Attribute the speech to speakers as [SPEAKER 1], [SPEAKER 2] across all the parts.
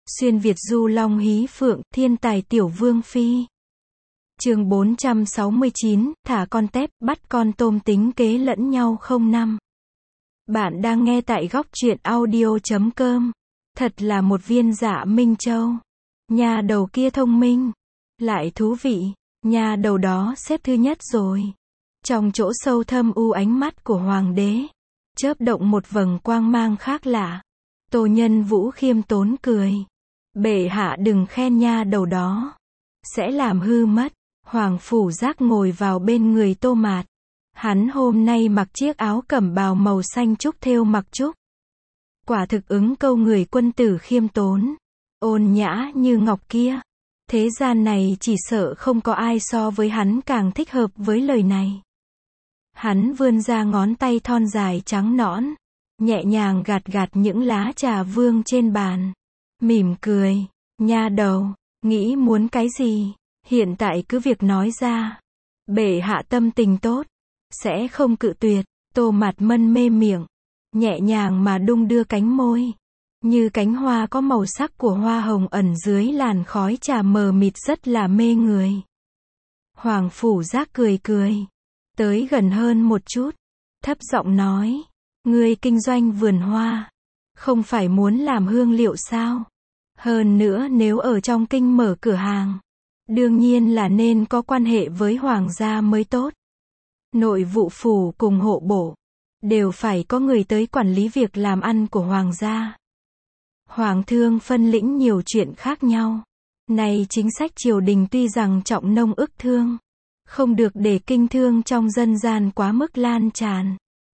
[SPEAKER 1] Xuyên Việt du long hí phượng, thiên tài tiểu vương phi. Chương 469, thả con tép, bắt con tôm tính kế lẫn nhau 05. Bạn đang nghe tại góc truyện audio.com. Thật là một viên dạ Minh Châu. Nhà đầu kia thông minh, lại thú vị, nhà đầu đó xếp thứ nhất rồi. Trong chỗ sâu thâm u ánh mắt của hoàng đế, chớp động một vầng quang mang khác lạ. Tô Nhân Vũ khiêm tốn cười. Bệ hạ đừng khen nha đầu đó, sẽ làm hư mất. Hoàng Phủ Giác ngồi vào bên người Tô Mạt. Hắn hôm nay mặc chiếc áo cẩm bào màu xanh trúc thêu mặc trúc. Quả thực ứng câu người quân tử khiêm tốn, ôn nhã như ngọc kia. Thế gian này chỉ sợ không có ai so với hắn càng thích hợp với lời này. Hắn vươn ra ngón tay thon dài trắng nõn, nhẹ nhàng gạt gạt những lá trà vương trên bàn. Mỉm cười, nha đầu, nghĩ muốn cái gì, hiện tại cứ việc nói ra. Bệ hạ tâm tình tốt, sẽ không cự tuyệt. Tô Mạt mân mê miệng, nhẹ nhàng mà đung đưa cánh môi, như cánh hoa có màu sắc của hoa hồng ẩn dưới làn khói trà mờ mịt rất là mê người. Hoàng Phủ Giác cười cười, tới gần hơn một chút, thấp giọng nói, ngươi kinh doanh vườn hoa, không phải muốn làm hương liệu sao? Hơn nữa nếu ở trong kinh mở cửa hàng, đương nhiên là nên có quan hệ với hoàng gia mới tốt. Nội vụ phủ cùng hộ bộ, đều phải có người tới quản lý việc làm ăn của hoàng gia. Hoàng thương phân lĩnh nhiều chuyện khác nhau. Này chính sách triều đình tuy rằng trọng nông ức thương, không được để kinh thương trong dân gian quá mức lan tràn.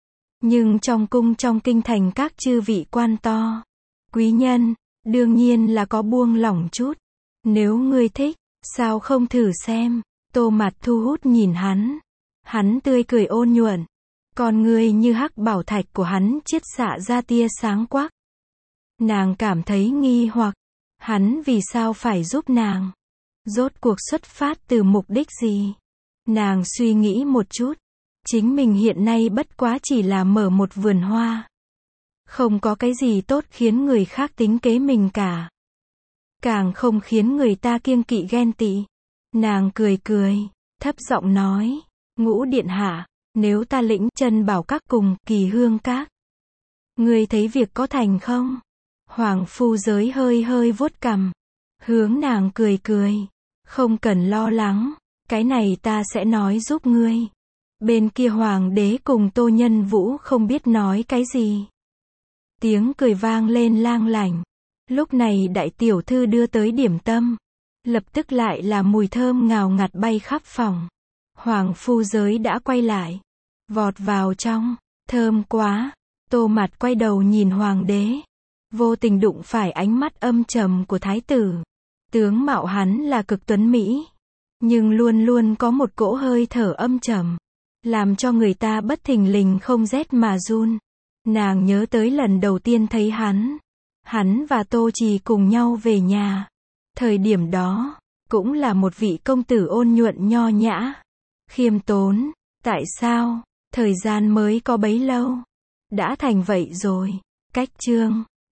[SPEAKER 1] Nhưng trong cung trong kinh thành các chư vị quan to, quý nhân, đương nhiên là có buông lỏng chút. Nếu ngươi thích, sao không thử xem? Tô Mạt thu hút nhìn hắn. Hắn tươi cười ôn nhuận. Con ngươi như hắc bảo thạch của hắn chiết xạ ra tia sáng quắc. Nàng cảm thấy nghi hoặc. Hắn vì sao phải giúp nàng? Rốt cuộc xuất phát từ mục đích gì? Nàng suy nghĩ một chút. Chính mình hiện nay bất quá chỉ là mở một vườn hoa. Không có cái gì tốt khiến người khác tính kế mình cả. Càng không khiến người ta kiêng kỵ ghen tị. Nàng cười cười, thấp giọng nói, Ngũ điện hạ, nếu ta lĩnh Chân Bảo Các cùng Kỳ Hương Các, ngươi thấy việc có thành không? Hoàng phu giới hơi hơi vuốt cằm, hướng nàng cười cười, không cần lo lắng, cái này ta sẽ nói giúp ngươi. Bên kia hoàng đế cùng Tô Nhân Vũ không biết nói cái gì. Tiếng cười vang lên lang lảnh. Lúc này đại tiểu thư đưa tới điểm tâm, lập tức lại là mùi thơm ngào ngạt bay khắp phòng. Hoàng phu giới đã quay lại, vọt vào trong, thơm quá. Tô Mạt quay đầu nhìn hoàng đế, vô tình đụng phải ánh mắt âm trầm của thái tử. Tướng mạo hắn là cực tuấn mỹ, nhưng luôn luôn có một cỗ hơi thở âm trầm, làm cho người ta bất thình lình không rét mà run. Nàng nhớ tới lần đầu tiên thấy hắn và Tô Trì cùng nhau về nhà. Thời điểm đó, cũng là một vị công tử ôn nhuận nho nhã, khiêm tốn. Tại sao, thời gian mới có bấy lâu, đã thành vậy rồi? Cách chương